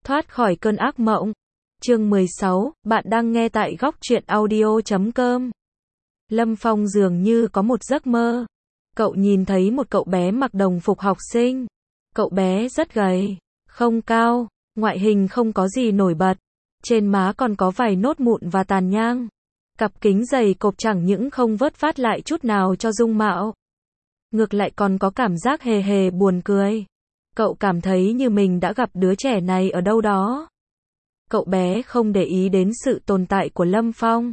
Thoát khỏi cơn ác mộng. Chương 16, bạn đang nghe tại góc truyện audio.com. Lâm Phong dường như có một giấc mơ. Cậu nhìn thấy một cậu bé mặc đồng phục học sinh. Cậu bé rất gầy, không cao, ngoại hình không có gì nổi bật. Trên má còn có vài nốt mụn và tàn nhang. Cặp kính dày cộp chẳng những không vớt vát lại chút nào cho dung mạo. Ngược lại còn có cảm giác hề hề buồn cười. Cậu cảm thấy như mình đã gặp đứa trẻ này ở đâu đó. Cậu bé không để ý đến sự tồn tại của Lâm Phong.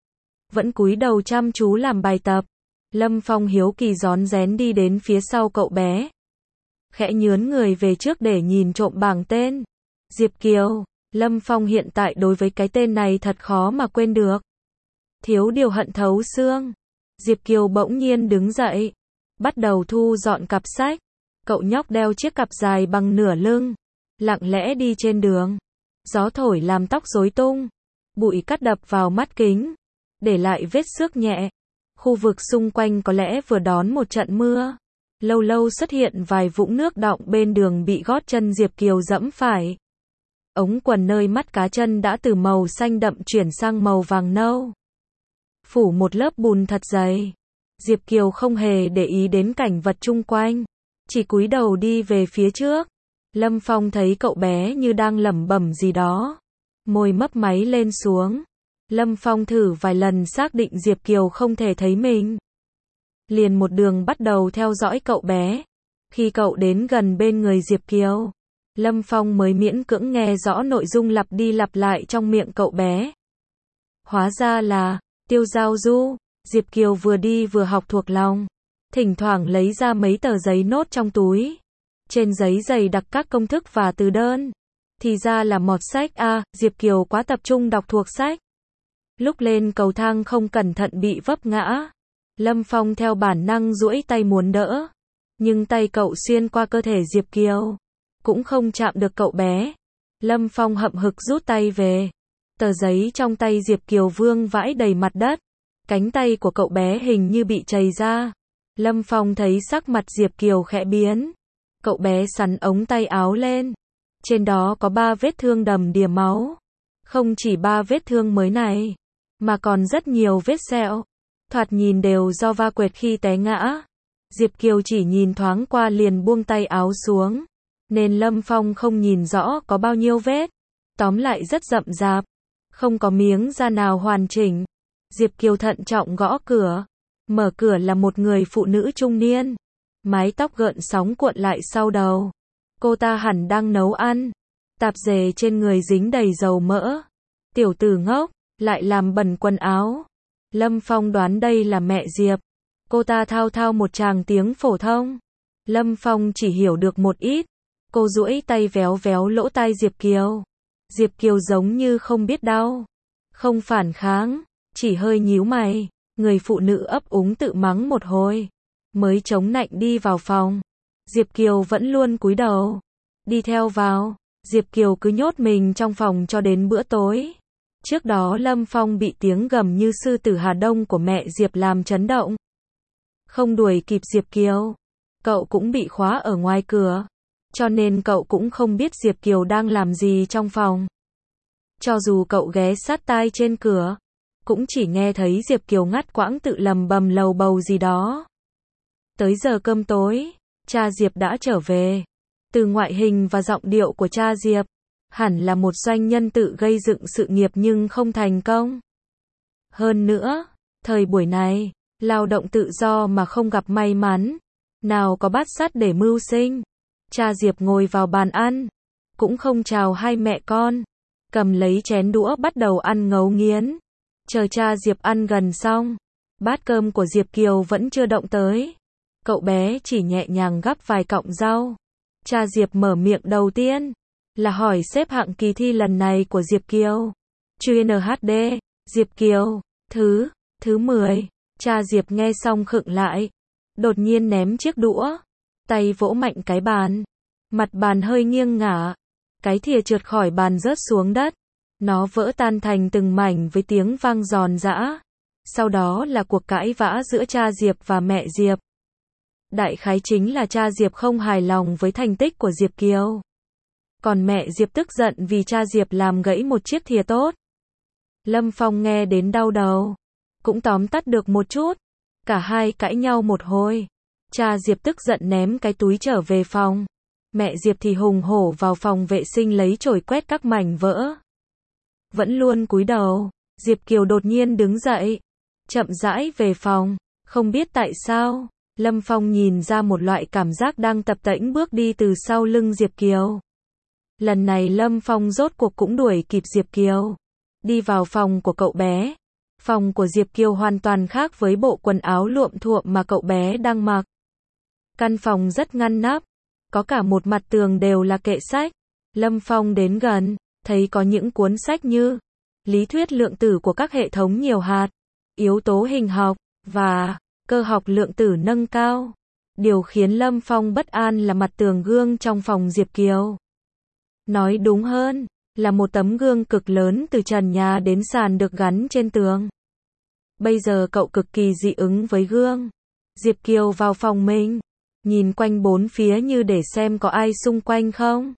Vẫn cúi đầu chăm chú làm bài tập. Lâm Phong hiếu kỳ rón rén đi đến phía sau cậu bé. Khẽ nhướn người về trước để nhìn trộm bảng tên. Diệp Kiều. Lâm Phong hiện tại đối với cái tên này thật khó mà quên được. Thiếu điều hận thấu xương. Diệp Kiều bỗng nhiên đứng dậy. Bắt đầu thu dọn cặp sách. Cậu nhóc đeo chiếc cặp dài bằng nửa lưng. Lặng lẽ đi trên đường. Gió thổi làm tóc rối tung. Bụi cắt đập vào mắt kính. Để lại vết xước nhẹ. Khu vực xung quanh có lẽ vừa đón một trận mưa. Lâu lâu xuất hiện vài vũng nước đọng bên đường bị gót chân Diệp Kiều dẫm phải. Ống quần nơi mắt cá chân đã từ màu xanh đậm chuyển sang màu vàng nâu. Phủ một lớp bùn thật dày. Diệp Kiều không hề để ý đến cảnh vật chung quanh. Chỉ cúi đầu đi về phía trước. Lâm Phong thấy cậu bé như đang lẩm bẩm gì đó. Môi mấp máy lên xuống. Lâm Phong thử vài lần xác định Diệp Kiều không thể thấy mình. Liền một đường bắt đầu theo dõi cậu bé. Khi cậu đến gần bên người Diệp Kiều, Lâm Phong mới miễn cưỡng nghe rõ nội dung lặp đi lặp lại trong miệng cậu bé. Hóa ra là Tiêu Giao Du. Diệp Kiều vừa đi vừa học thuộc lòng. Thỉnh thoảng lấy ra mấy tờ giấy nốt trong túi. Trên giấy dày đặc các công thức và từ đơn. Thì ra là mọt sách a. Diệp Kiều quá tập trung đọc thuộc sách. Lúc lên cầu thang không cẩn thận bị vấp ngã. Lâm Phong theo bản năng duỗi tay muốn đỡ. Nhưng tay cậu xuyên qua cơ thể Diệp Kiều. Cũng không chạm được cậu bé. Lâm Phong hậm hực rút tay về. Tờ giấy trong tay Diệp Kiều vương vãi đầy mặt đất. Cánh tay của cậu bé hình như bị trầy ra. Lâm Phong thấy sắc mặt Diệp Kiều khẽ biến. Cậu bé xắn ống tay áo lên. Trên đó có 3 vết thương đầm đìa máu. Không chỉ 3 vết thương mới này, mà còn rất nhiều vết sẹo. Thoạt nhìn đều do va quệt khi té ngã. Diệp Kiều chỉ nhìn thoáng qua liền buông tay áo xuống. Nên Lâm Phong không nhìn rõ có bao nhiêu vết. Tóm lại rất rậm rạp. Không có miếng da nào hoàn chỉnh. Diệp Kiều thận trọng gõ cửa. Mở cửa là một người phụ nữ trung niên. Mái tóc gợn sóng cuộn lại sau đầu. Cô ta hẳn đang nấu ăn. Tạp dề trên người dính đầy dầu mỡ. Tiểu tử ngốc, lại làm bẩn quần áo. Lâm Phong đoán đây là mẹ Diệp. Cô ta thao thao một tràng tiếng phổ thông. Lâm Phong chỉ hiểu được một ít. Cô duỗi tay véo véo lỗ tai Diệp Kiều. Diệp Kiều giống như không biết đau. Không phản kháng, chỉ hơi nhíu mày. Người phụ nữ ấp úng tự mắng một hồi. Mới chống nạnh đi vào phòng. Diệp Kiều vẫn luôn cúi đầu. Đi theo vào. Diệp Kiều cứ nhốt mình trong phòng cho đến bữa tối. Trước đó Lâm Phong bị tiếng gầm như sư tử Hà Đông của mẹ Diệp làm chấn động. Không đuổi kịp Diệp Kiều. Cậu cũng bị khóa ở ngoài cửa. Cho nên cậu cũng không biết Diệp Kiều đang làm gì trong phòng. Cho dù cậu ghé sát tai trên cửa, cũng chỉ nghe thấy Diệp Kiều ngắt quãng tự lầm bầm lầu bầu gì đó. Tới giờ cơm tối, cha Diệp đã trở về. Từ ngoại hình và giọng điệu của cha Diệp, hẳn là một doanh nhân tự gây dựng sự nghiệp nhưng không thành công. Hơn nữa, thời buổi này, lao động tự do mà không gặp may mắn, nào có bát sắt để mưu sinh. Cha Diệp ngồi vào bàn ăn, cũng không chào hai mẹ con, cầm lấy chén đũa bắt đầu ăn ngấu nghiến. Chờ cha Diệp ăn gần xong, bát cơm của Diệp Kiều vẫn chưa động tới. Cậu bé chỉ nhẹ nhàng gắp vài cọng rau. Cha Diệp mở miệng đầu tiên là hỏi xếp hạng kỳ thi lần này của Diệp Kiều. QNHD, Diệp Kiều, thứ 10. Cha Diệp nghe xong khựng lại. Đột nhiên ném chiếc đũa. Tay vỗ mạnh cái bàn. Mặt bàn hơi nghiêng ngả. Cái thìa trượt khỏi bàn rớt xuống đất. Nó vỡ tan thành từng mảnh với tiếng vang giòn giã. Sau đó là cuộc cãi vã giữa cha Diệp và mẹ Diệp. Đại khái chính là cha Diệp không hài lòng với thành tích của Diệp Kiều. Còn mẹ Diệp tức giận vì cha Diệp làm gãy một chiếc thìa tốt. Lâm Phong nghe đến đau đầu. Cũng tóm tắt được một chút. Cả hai cãi nhau một hồi. Cha Diệp tức giận ném cái túi trở về phòng. Mẹ Diệp thì hùng hổ vào phòng vệ sinh lấy chổi quét các mảnh vỡ. Vẫn luôn cúi đầu, Diệp Kiều đột nhiên đứng dậy. Chậm rãi về phòng. Không biết tại sao, Lâm Phong nhìn ra một loại cảm giác đang tập tễnh bước đi từ sau lưng Diệp Kiều. Lần này Lâm Phong rốt cuộc cũng đuổi kịp Diệp Kiều. Đi vào phòng của cậu bé. Phòng của Diệp Kiều hoàn toàn khác với bộ quần áo luộm thuộm mà cậu bé đang mặc. Căn phòng rất ngăn nắp. Có cả một mặt tường đều là kệ sách. Lâm Phong đến gần, thấy có những cuốn sách như lý thuyết lượng tử của các hệ thống nhiều hạt, yếu tố hình học, và cơ học lượng tử nâng cao. Điều khiến Lâm Phong bất an là mặt tường gương trong phòng Diệp Kiều. Nói đúng hơn, là một tấm gương cực lớn từ trần nhà đến sàn được gắn trên tường. Bây giờ cậu cực kỳ dị ứng với gương. Diệp Kiều vào phòng mình, nhìn quanh bốn phía như để xem có ai xung quanh không.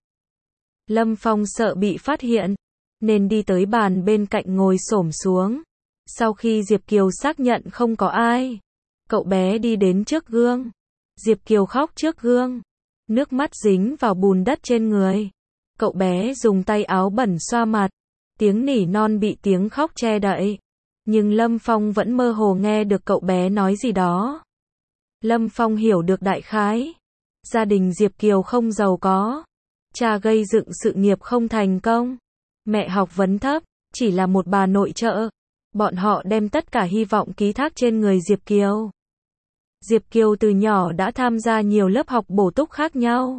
Lâm Phong sợ bị phát hiện, nên đi tới bàn bên cạnh ngồi xổm xuống. Sau khi Diệp Kiều xác nhận không có ai, cậu bé đi đến trước gương. Diệp Kiều khóc trước gương, nước mắt dính vào bùn đất trên người. Cậu bé dùng tay áo bẩn xoa mặt, tiếng nỉ non bị tiếng khóc che đậy. Nhưng Lâm Phong vẫn mơ hồ nghe được cậu bé nói gì đó. Lâm Phong hiểu được đại khái. Gia đình Diệp Kiều không giàu có. Cha gây dựng sự nghiệp không thành công. Mẹ học vấn thấp, chỉ là một bà nội trợ. Bọn họ đem tất cả hy vọng ký thác trên người Diệp Kiều. Diệp Kiều từ nhỏ đã tham gia nhiều lớp học bổ túc khác nhau.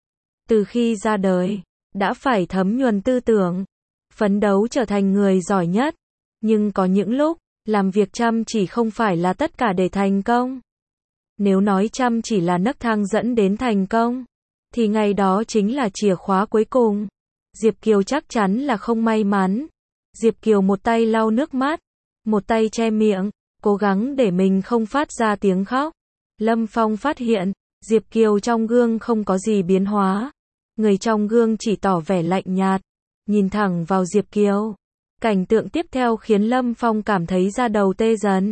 Từ khi ra đời, đã phải thấm nhuần tư tưởng, phấn đấu trở thành người giỏi nhất. Nhưng có những lúc, làm việc chăm chỉ không phải là tất cả để thành công. Nếu nói chăm chỉ là nấc thang dẫn đến thành công, thì ngày đó chính là chìa khóa cuối cùng. Diệp Kiều chắc chắn là không may mắn. Diệp Kiều một tay lau nước mắt, một tay che miệng, cố gắng để mình không phát ra tiếng khóc. Lâm Phong phát hiện, Diệp Kiều trong gương không có gì biến hóa. Người trong gương chỉ tỏ vẻ lạnh nhạt, nhìn thẳng vào Diệp Kiều. Cảnh tượng tiếp theo khiến Lâm Phong cảm thấy da đầu tê dần.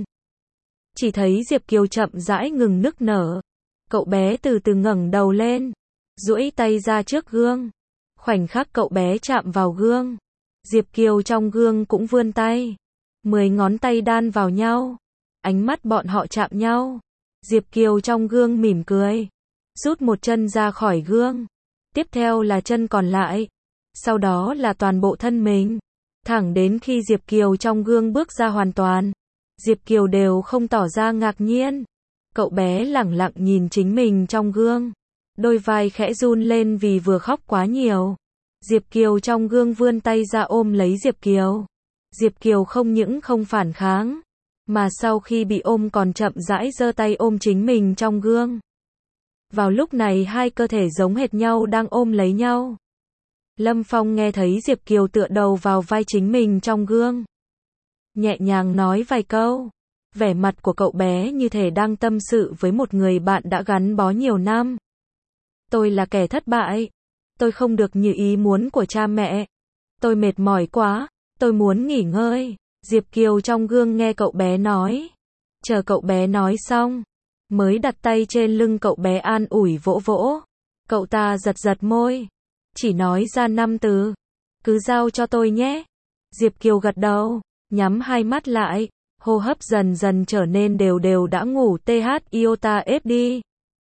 Chỉ thấy Diệp Kiều chậm rãi ngừng nức nở. Cậu bé từ từ ngẩng đầu lên, duỗi tay ra trước gương. Khoảnh khắc cậu bé chạm vào gương, Diệp Kiều trong gương cũng vươn tay. 10 ngón tay đan vào nhau. Ánh mắt bọn họ chạm nhau. Diệp Kiều trong gương mỉm cười, rút một chân ra khỏi gương. Tiếp theo là chân còn lại. Sau đó là toàn bộ thân mình. Thẳng đến khi Diệp Kiều trong gương bước ra hoàn toàn, Diệp Kiều đều không tỏ ra ngạc nhiên. Cậu bé lẳng lặng nhìn chính mình trong gương. Đôi vai khẽ run lên vì vừa khóc quá nhiều. Diệp Kiều trong gương vươn tay ra ôm lấy Diệp Kiều. Diệp Kiều không những không phản kháng, mà sau khi bị ôm còn chậm rãi giơ tay ôm chính mình trong gương. Vào lúc này hai cơ thể giống hệt nhau đang ôm lấy nhau. Lâm Phong nghe thấy Diệp Kiều tựa đầu vào vai chính mình trong gương, nhẹ nhàng nói vài câu. Vẻ mặt của cậu bé như thể đang tâm sự với một người bạn đã gắn bó nhiều năm. Tôi là kẻ thất bại. Tôi không được như ý muốn của cha mẹ. Tôi mệt mỏi quá. Tôi muốn nghỉ ngơi. Diệp Kiều trong gương nghe cậu bé nói. Chờ cậu bé nói xong, mới đặt tay trên lưng cậu bé an ủi vỗ vỗ. Cậu ta giật giật môi, chỉ nói ra 5 từ. Cứ giao cho tôi nhé. Diệp Kiều gật đầu, nhắm hai mắt lại. Hô hấp dần dần trở nên đều đều đã ngủ TH iota FD.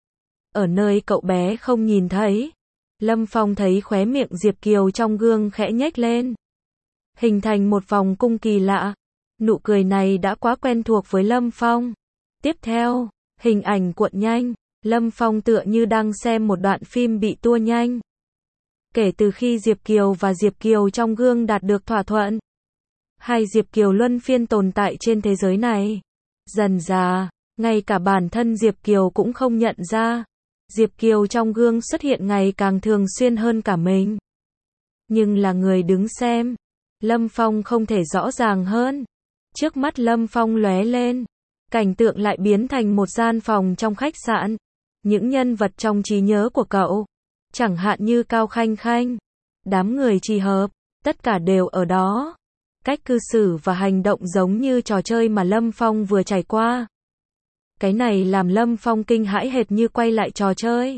Ở nơi cậu bé không nhìn thấy, Lâm Phong thấy khóe miệng Diệp Kiều trong gương khẽ nhếch lên, hình thành một vòng cung kỳ lạ. Nụ cười này đã quá quen thuộc với Lâm Phong. Tiếp theo, hình ảnh cuộn nhanh, Lâm Phong tựa như đang xem một đoạn phim bị tua nhanh. Kể từ khi Diệp Kiều và Diệp Kiều trong gương đạt được thỏa thuận, hai Diệp Kiều luân phiên tồn tại trên thế giới này. Dần dà, ngay cả bản thân Diệp Kiều cũng không nhận ra. Diệp Kiều trong gương xuất hiện ngày càng thường xuyên hơn cả mình. Nhưng là người đứng xem, Lâm Phong không thể rõ ràng hơn. Trước mắt Lâm Phong lóe lên, cảnh tượng lại biến thành một gian phòng trong khách sạn. Những nhân vật trong trí nhớ của cậu, chẳng hạn như Cao Khanh Khanh, đám người Trì Hợp, tất cả đều ở đó. Cách cư xử và hành động giống như trò chơi mà Lâm Phong vừa trải qua. Cái này làm Lâm Phong kinh hãi hệt như quay lại trò chơi.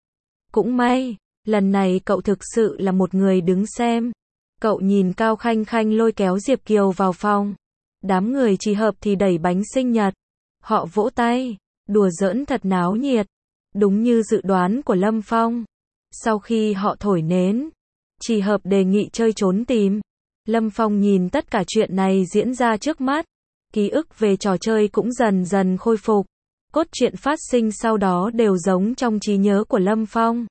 Cũng may, lần này cậu thực sự là một người đứng xem. Cậu nhìn Cao Khanh Khanh lôi kéo Diệp Kiều vào phòng. Đám người Trì Hợp thì đẩy bánh sinh nhật. Họ vỗ tay, đùa giỡn thật náo nhiệt. Đúng như dự đoán của Lâm Phong. Sau khi họ thổi nến, Trì Hợp đề nghị chơi trốn tìm. Lâm Phong nhìn tất cả chuyện này diễn ra trước mắt. Ký ức về trò chơi cũng dần dần khôi phục. Cốt truyện phát sinh sau đó đều giống trong trí nhớ của Lâm Phong.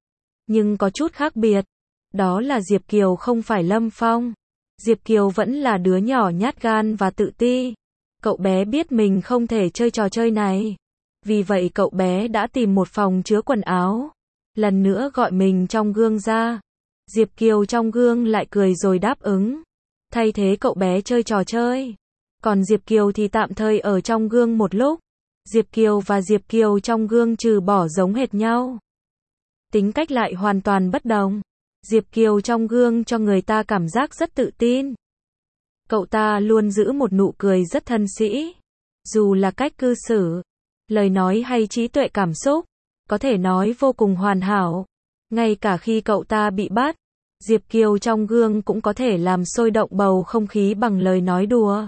Nhưng có chút khác biệt. Đó là Diệp Kiều không phải Lâm Phong. Diệp Kiều vẫn là đứa nhỏ nhát gan và tự ti. Cậu bé biết mình không thể chơi trò chơi này. Vì vậy cậu bé đã tìm một phòng chứa quần áo. Lần nữa gọi mình trong gương ra. Diệp Kiều trong gương lại cười rồi đáp ứng. Thay thế cậu bé chơi trò chơi. Còn Diệp Kiều thì tạm thời ở trong gương một lúc. Diệp Kiều và Diệp Kiều trong gương trừ bỏ giống hệt nhau. Tính cách lại hoàn toàn bất đồng. Diệp Kiều trong gương cho người ta cảm giác rất tự tin. Cậu ta luôn giữ một nụ cười rất thân sĩ. Dù là cách cư xử, lời nói hay trí tuệ cảm xúc, có thể nói vô cùng hoàn hảo. Ngay cả khi cậu ta bị bắt, Diệp Kiều trong gương cũng có thể làm sôi động bầu không khí bằng lời nói đùa.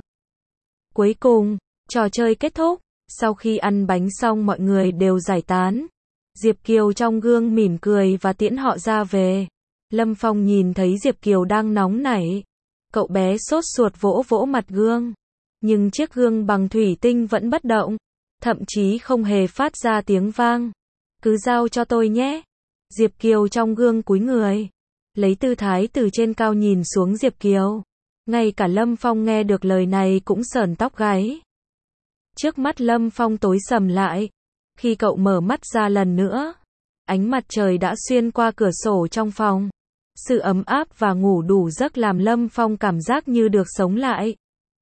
Cuối cùng, trò chơi kết thúc. Sau khi ăn bánh xong mọi người đều giải tán. Diệp Kiều trong gương mỉm cười và tiễn họ ra về. Lâm Phong nhìn thấy Diệp Kiều đang nóng nảy. Cậu bé sốt ruột vỗ vỗ mặt gương. Nhưng chiếc gương bằng thủy tinh vẫn bất động. Thậm chí không hề phát ra tiếng vang. Cứ giao cho tôi nhé. Diệp Kiều trong gương cúi người. Lấy tư thái từ trên cao nhìn xuống Diệp Kiều. Ngay cả Lâm Phong nghe được lời này cũng sởn tóc gáy. Trước mắt Lâm Phong tối sầm lại. Khi cậu mở mắt ra lần nữa, ánh mặt trời đã xuyên qua cửa sổ trong phòng. Sự ấm áp và ngủ đủ giấc làm Lâm Phong cảm giác như được sống lại.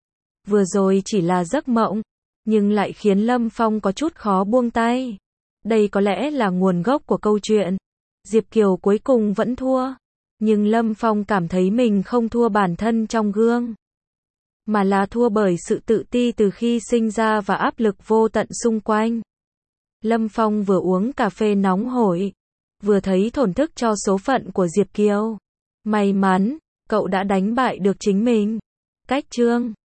Vừa rồi chỉ là giấc mộng, nhưng lại khiến Lâm Phong có chút khó buông tay. Đây có lẽ là nguồn gốc của câu chuyện. Diệp Kiều cuối cùng vẫn thua. Nhưng Lâm Phong cảm thấy mình không thua bản thân trong gương. Mà là thua bởi sự tự ti từ khi sinh ra và áp lực vô tận xung quanh. Lâm Phong vừa uống cà phê nóng hổi, vừa thấy thổn thức cho số phận của Diệp Kiều. May mắn, cậu đã đánh bại được chính mình. Cách chương